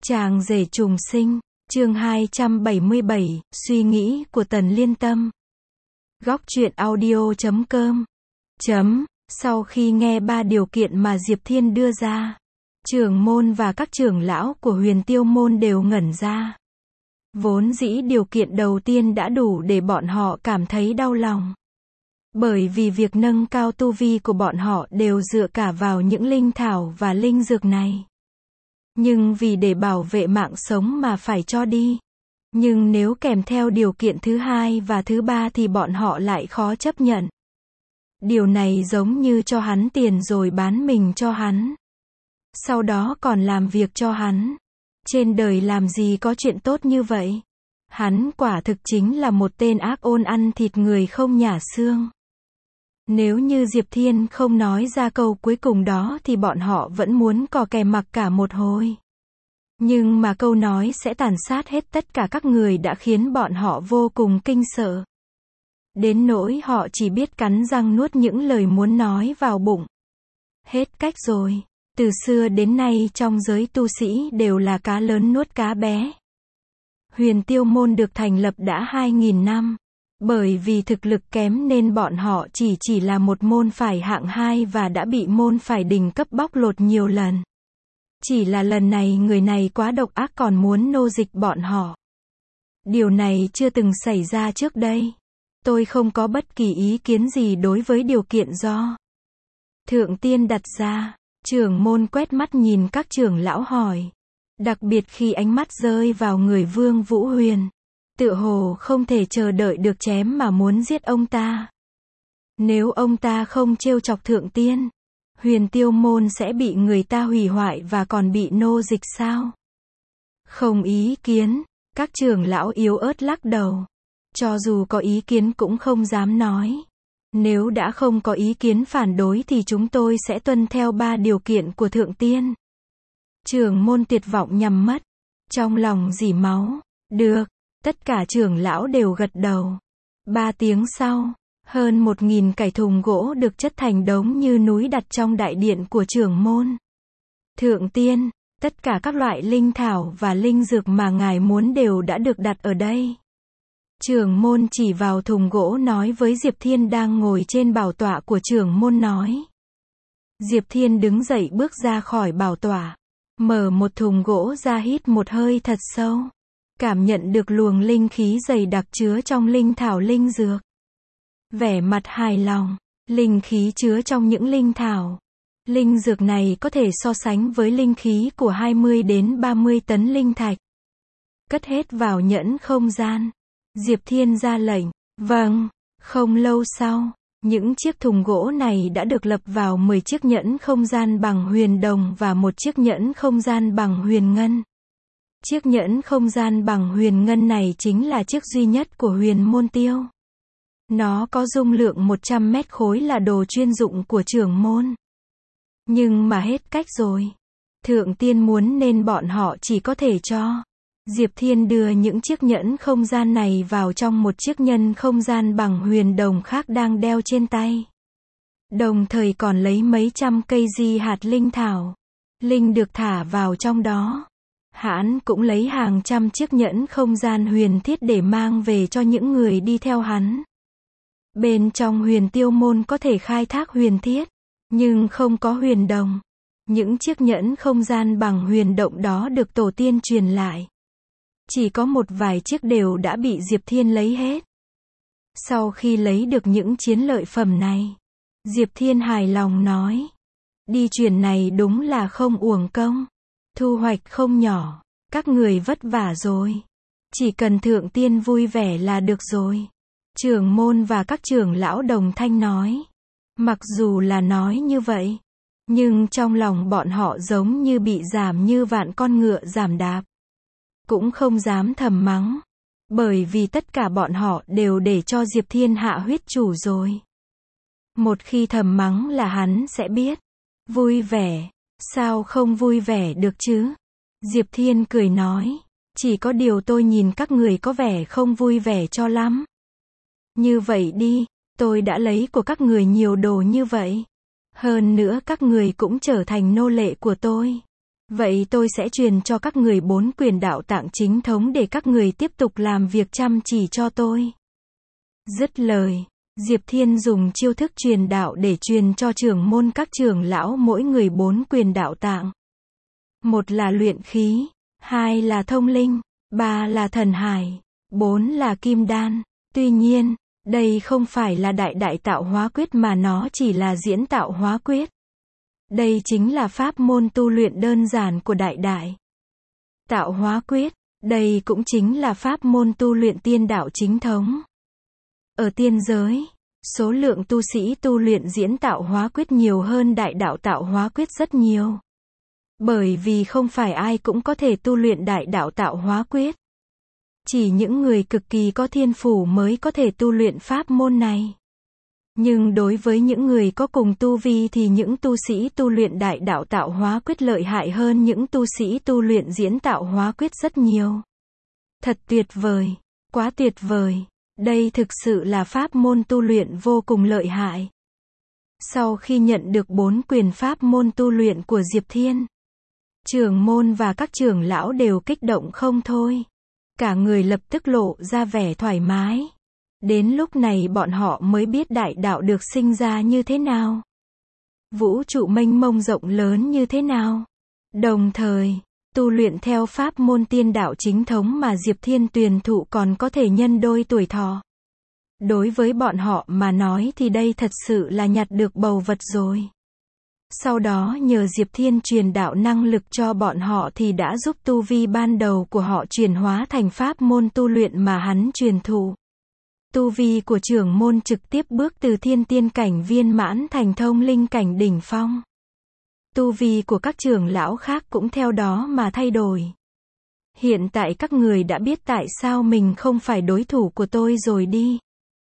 Chàng rể trùng sinh, chương 277, suy nghĩ của Tần Liên Tâm. Góc truyện audio.com. Sau khi nghe 3 điều kiện mà Diệp Thiên đưa ra, trưởng môn và các trưởng lão của Huyền Tiêu môn đều ngẩn ra. Vốn dĩ điều kiện đầu tiên đã đủ để bọn họ cảm thấy đau lòng. Bởi vì việc nâng cao tu vi của bọn họ đều dựa cả vào những linh thảo và linh dược này. Nhưng vì để bảo vệ mạng sống mà phải cho đi. Nhưng nếu kèm theo điều kiện thứ hai và thứ ba thì bọn họ lại khó chấp nhận. Điều này giống như cho hắn tiền rồi bán mình cho hắn. Sau đó còn làm việc cho hắn. Trên đời làm gì có chuyện tốt như vậy. Hắn quả thực chính là một tên ác ôn ăn thịt người không nhả xương. Nếu như Diệp Thiên không nói ra câu cuối cùng đó thì bọn họ vẫn muốn cò kè mặc cả một hồi. Nhưng mà câu nói sẽ tàn sát hết tất cả các người đã khiến bọn họ vô cùng kinh sợ. Đến nỗi họ chỉ biết cắn răng nuốt những lời muốn nói vào bụng. Hết cách rồi. Từ xưa đến nay trong giới tu sĩ đều là cá lớn nuốt cá bé. Huyền Tiêu môn được thành lập đã 2.000 năm. Bởi vì thực lực kém nên bọn họ chỉ là một môn phái hạng 2 và đã bị môn phái đỉnh cấp bóc lột nhiều lần. Chỉ là lần này người này quá độc ác còn muốn nô dịch bọn họ. Điều này chưa từng xảy ra trước đây. Tôi không có bất kỳ ý kiến gì đối với điều kiện do Thượng Tiên đặt ra. Trưởng môn quét mắt nhìn các trưởng lão hỏi. Đặc biệt khi ánh mắt rơi vào người Vương Vũ Huyền. Tựa hồ không thể chờ đợi được chém mà muốn giết ông ta. Nếu ông ta không trêu chọc Thượng Tiên, Huyền Tiêu môn sẽ bị người ta hủy hoại và còn bị nô dịch sao? Không ý kiến, các trưởng lão yếu ớt lắc đầu. Cho dù có ý kiến cũng không dám nói. Nếu đã không có ý kiến phản đối thì chúng tôi sẽ tuân theo 3 điều kiện của Thượng Tiên. Trưởng môn tuyệt vọng nhắm mắt, trong lòng rỉ máu. Được. Tất cả trưởng lão đều gật đầu. 3 tiếng sau, hơn 1.000 cải thùng gỗ được chất thành đống như núi đặt trong đại điện của trưởng môn. Thượng Tiên, tất cả các loại linh thảo và linh dược mà ngài muốn đều đã được đặt ở đây. Trưởng môn chỉ vào thùng gỗ nói với Diệp Thiên đang ngồi trên bảo tọa của trưởng môn nói. Diệp Thiên đứng dậy bước ra khỏi bảo tọa, mở một thùng gỗ ra hít một hơi thật sâu. Cảm nhận được luồng linh khí dày đặc chứa trong linh thảo linh dược. Vẻ mặt hài lòng, linh khí chứa trong những linh thảo, linh dược này có thể so sánh với linh khí của 20 đến 30 tấn linh thạch. Cất hết vào nhẫn không gian. Diệp Thiên ra lệnh. Vâng. Không lâu sau, những chiếc thùng gỗ này đã được lập vào 10 chiếc nhẫn không gian bằng huyền đồng và một chiếc nhẫn không gian bằng huyền ngân. Chiếc nhẫn không gian bằng huyền ngân này chính là chiếc duy nhất của Huyền Môn Tiêu. Nó có dung lượng 100 mét khối là đồ chuyên dụng của trưởng môn. Nhưng mà hết cách rồi. Thượng Tiên muốn nên bọn họ chỉ có thể cho. Diệp Thiên đưa những chiếc nhẫn không gian này vào trong một chiếc nhân không gian bằng huyền đồng khác đang đeo trên tay. Đồng thời còn lấy mấy trăm cây di hạt linh thảo. Linh được thả vào trong đó. Hắn cũng lấy hàng trăm chiếc nhẫn không gian huyền thiết để mang về cho những người đi theo hắn. Bên trong Huyền Tiêu môn có thể khai thác huyền thiết, nhưng không có huyền đồng. Những chiếc nhẫn không gian bằng huyền động đó được tổ tiên truyền lại. Chỉ có một vài chiếc đều đã bị Diệp Thiên lấy hết. Sau khi lấy được những chiến lợi phẩm này, Diệp Thiên hài lòng nói. Đi truyền này đúng là không uổng công. Thu hoạch không nhỏ. Các người vất vả rồi. Chỉ cần Thượng Tiên vui vẻ là được rồi. Trưởng môn và các trưởng lão đồng thanh nói. Mặc dù là nói như vậy, nhưng trong lòng bọn họ giống như bị giảm như vạn con ngựa giảm đạp. Cũng không dám thầm mắng. Bởi vì tất cả bọn họ đều để cho Diệp Thiên hạ huyết chủ rồi. Một khi thầm mắng là hắn sẽ biết. Vui vẻ. Sao không vui vẻ được chứ? Diệp Thiên cười nói. Chỉ có điều tôi nhìn các người có vẻ không vui vẻ cho lắm. Như vậy đi, tôi đã lấy của các người nhiều đồ như vậy. Hơn nữa các người cũng trở thành nô lệ của tôi. Vậy tôi sẽ truyền cho các người 4 quyền đạo tạng chính thống để các người tiếp tục làm việc chăm chỉ cho tôi. Dứt lời, Diệp Thiên dùng chiêu thức truyền đạo để truyền cho trưởng môn các trưởng lão mỗi người 4 quyền đạo tạng. 1 là luyện khí, 2 là thông linh, 3 là thần hải, 4 là kim đan. Tuy nhiên, đây không phải là đại tạo hóa quyết mà nó chỉ là diễn tạo hóa quyết. Đây chính là pháp môn tu luyện đơn giản của đại tạo hóa quyết. Đây cũng chính là pháp môn tu luyện tiên đạo chính thống. Ở tiên giới, số lượng tu sĩ tu luyện diễn tạo hóa quyết nhiều hơn đại đạo tạo hóa quyết rất nhiều. Bởi vì không phải ai cũng có thể tu luyện đại đạo tạo hóa quyết. Chỉ những người cực kỳ có thiên phú mới có thể tu luyện pháp môn này. Nhưng đối với những người có cùng tu vi thì những tu sĩ tu luyện đại đạo tạo hóa quyết lợi hại hơn những tu sĩ tu luyện diễn tạo hóa quyết rất nhiều. Thật tuyệt vời, quá tuyệt vời. Đây thực sự là pháp môn tu luyện vô cùng lợi hại. Sau khi nhận được 4 quyền pháp môn tu luyện của Diệp Thiên, trưởng môn và các trưởng lão đều kích động không thôi. Cả người lập tức lộ ra vẻ thoải mái. Đến lúc này bọn họ mới biết đại đạo được sinh ra như thế nào. Vũ trụ mênh mông rộng lớn như thế nào. Đồng thời, tu luyện theo pháp môn tiên đạo chính thống mà Diệp Thiên truyền thụ còn có thể nhân đôi tuổi thọ. Đối với bọn họ mà nói thì đây thật sự là nhặt được báu vật rồi. Sau đó nhờ Diệp Thiên truyền đạo năng lực cho bọn họ thì đã giúp tu vi ban đầu của họ chuyển hóa thành pháp môn tu luyện mà hắn truyền thụ. Tu vi của trưởng môn trực tiếp bước từ thiên tiên cảnh viên mãn thành thông linh cảnh đỉnh phong. Tu vi của các trưởng lão khác cũng theo đó mà thay đổi. Hiện tại các người đã biết tại sao mình không phải đối thủ của tôi rồi đi.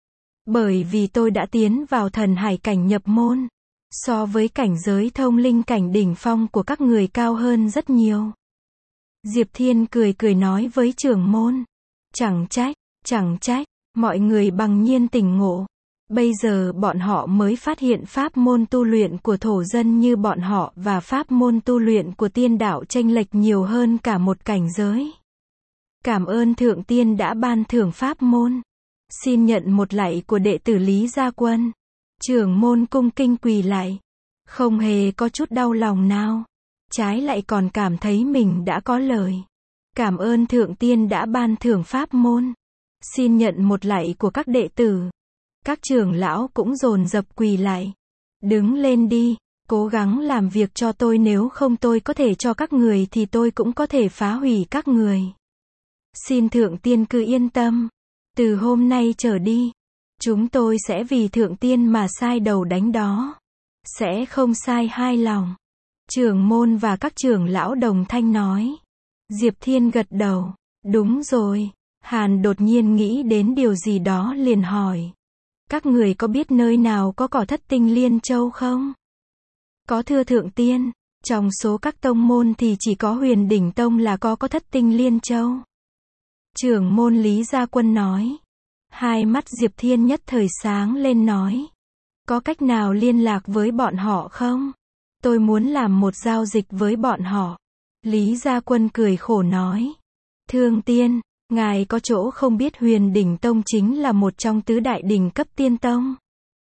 Bởi vì tôi đã tiến vào thần hải cảnh nhập môn. So với cảnh giới thông linh cảnh đỉnh phong của các người cao hơn rất nhiều. Diệp Thiên cười nói với trưởng môn. Chẳng trách, mọi người bằng nhiên tỉnh ngộ. Bây giờ bọn họ mới phát hiện pháp môn tu luyện của thổ dân như bọn họ và pháp môn tu luyện của tiên đạo chênh lệch nhiều hơn cả một cảnh giới. Cảm ơn Thượng Tiên đã ban thưởng pháp môn. Xin nhận một lạy của đệ tử Lý Gia Quân. Trưởng môn cung kinh quỳ lại. Không hề có chút đau lòng nào. Trái lại còn cảm thấy mình đã có lời. Cảm ơn Thượng Tiên đã ban thưởng pháp môn. Xin nhận một lạy của các đệ tử. Các trưởng lão cũng dồn dập quỳ lại. Đứng lên đi, cố gắng làm việc cho tôi, nếu không tôi có thể cho các người thì tôi cũng có thể phá hủy các người. Xin Thượng Tiên cứ yên tâm. Từ hôm nay trở đi, chúng tôi sẽ vì Thượng Tiên mà sai đầu đánh đó. Sẽ không sai hai lòng. Trưởng môn và các trưởng lão đồng thanh nói. Diệp Thiên gật đầu. Đúng rồi. Hàn đột nhiên nghĩ đến điều gì đó liền hỏi. Các người có biết nơi nào có cỏ thất tinh liên châu không? Có thưa Thượng Tiên. Trong số các tông môn thì chỉ có Huyền Đỉnh Tông là có thất tinh liên châu. Trưởng môn Lý Gia Quân nói. Hai mắt Diệp Thiên nhất thời sáng lên nói. Có cách nào liên lạc với bọn họ không? Tôi muốn làm một giao dịch với bọn họ. Lý Gia Quân cười khổ nói. Thượng Tiên, ngài có chỗ không biết Huyền Đỉnh Tông chính là một trong tứ đại đỉnh cấp tiên tông.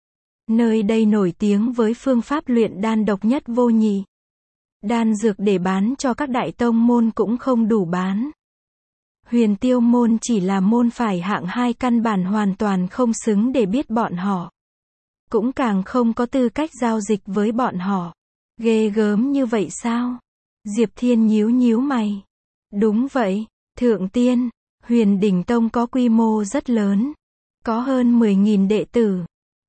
Nơi đây nổi tiếng với phương pháp luyện đan độc nhất vô nhị. Đan dược để bán cho các đại tông môn cũng không đủ bán. Huyền Tiêu môn chỉ là môn phải hạng 2, căn bản hoàn toàn không xứng để biết bọn họ. Cũng càng không có tư cách giao dịch với bọn họ. Ghê gớm như vậy sao? Diệp Thiên nhíu mày. Đúng vậy, Thượng Tiên, Huyền Đỉnh Tông có quy mô rất lớn. Có hơn 10.000 đệ tử,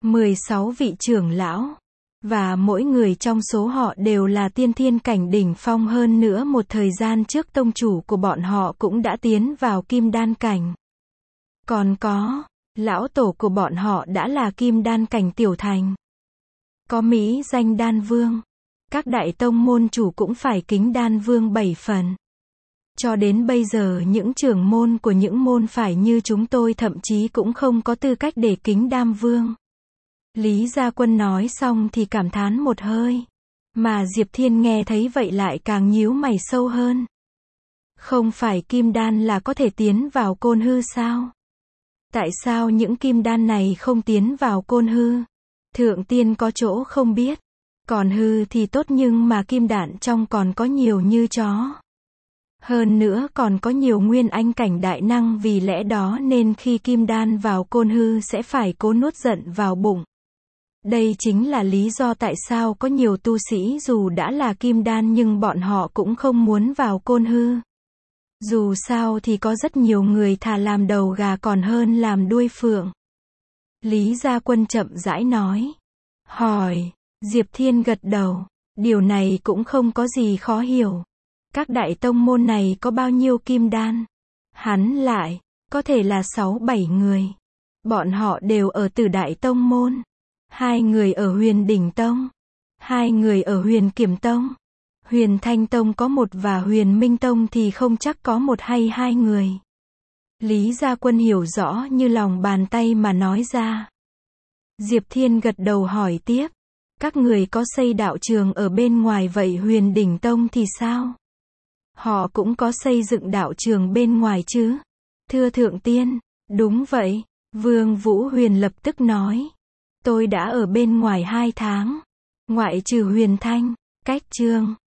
16 vị trưởng lão. Và mỗi người trong số họ đều là tiên thiên cảnh đỉnh phong, hơn nữa một thời gian trước tông chủ của bọn họ cũng đã tiến vào kim đan cảnh. Còn có, lão tổ của bọn họ đã là kim đan cảnh tiểu thành. Có mỹ danh đan vương. Các đại tông môn chủ cũng phải kính đan vương 7 phần. Cho đến bây giờ những trưởng môn của những môn phải như chúng tôi thậm chí cũng không có tư cách để kính đan vương. Lý Gia Quân nói xong thì cảm thán một hơi. Mà Diệp Thiên nghe thấy vậy lại càng nhíu mày sâu hơn. Không phải kim đan là có thể tiến vào côn hư sao? Tại sao những kim đan này không tiến vào côn hư? Thượng tiên có chỗ không biết. Còn hư thì tốt nhưng mà kim đan trong còn có nhiều như chó. Hơn nữa còn có nhiều nguyên anh cảnh đại năng, vì lẽ đó nên khi kim đan vào côn hư sẽ phải cố nuốt giận vào bụng. Đây chính là lý do tại sao có nhiều tu sĩ dù đã là kim đan nhưng bọn họ cũng không muốn vào côn hư. Dù sao thì có rất nhiều người thà làm đầu gà còn hơn làm đuôi phượng. Lý Gia Quân chậm rãi nói. Hỏi. Diệp Thiên gật đầu. Điều này cũng không có gì khó hiểu. Các đại tông môn này có bao nhiêu kim đan? Hắn lại. Có thể là 6-7 người. Bọn họ đều ở Tử Đại Tông môn. 2 người ở Huyền Đỉnh Tông. 2 người ở Huyền Kiểm Tông. Huyền Thanh Tông có 1 và Huyền Minh Tông thì không chắc có 1 hay 2 người. Lý Gia Quân hiểu rõ như lòng bàn tay mà nói ra. Diệp Thiên gật đầu hỏi tiếp. Các người có xây đạo trường ở bên ngoài vậy Huyền Đỉnh Tông thì sao? Họ cũng có xây dựng đạo trường bên ngoài chứ? Thưa Thượng Tiên, đúng vậy. Vương Vũ Huyền lập tức nói. Tôi đã ở bên ngoài 2 tháng. Ngoại trừ Huyền Thanh, Cách Trương,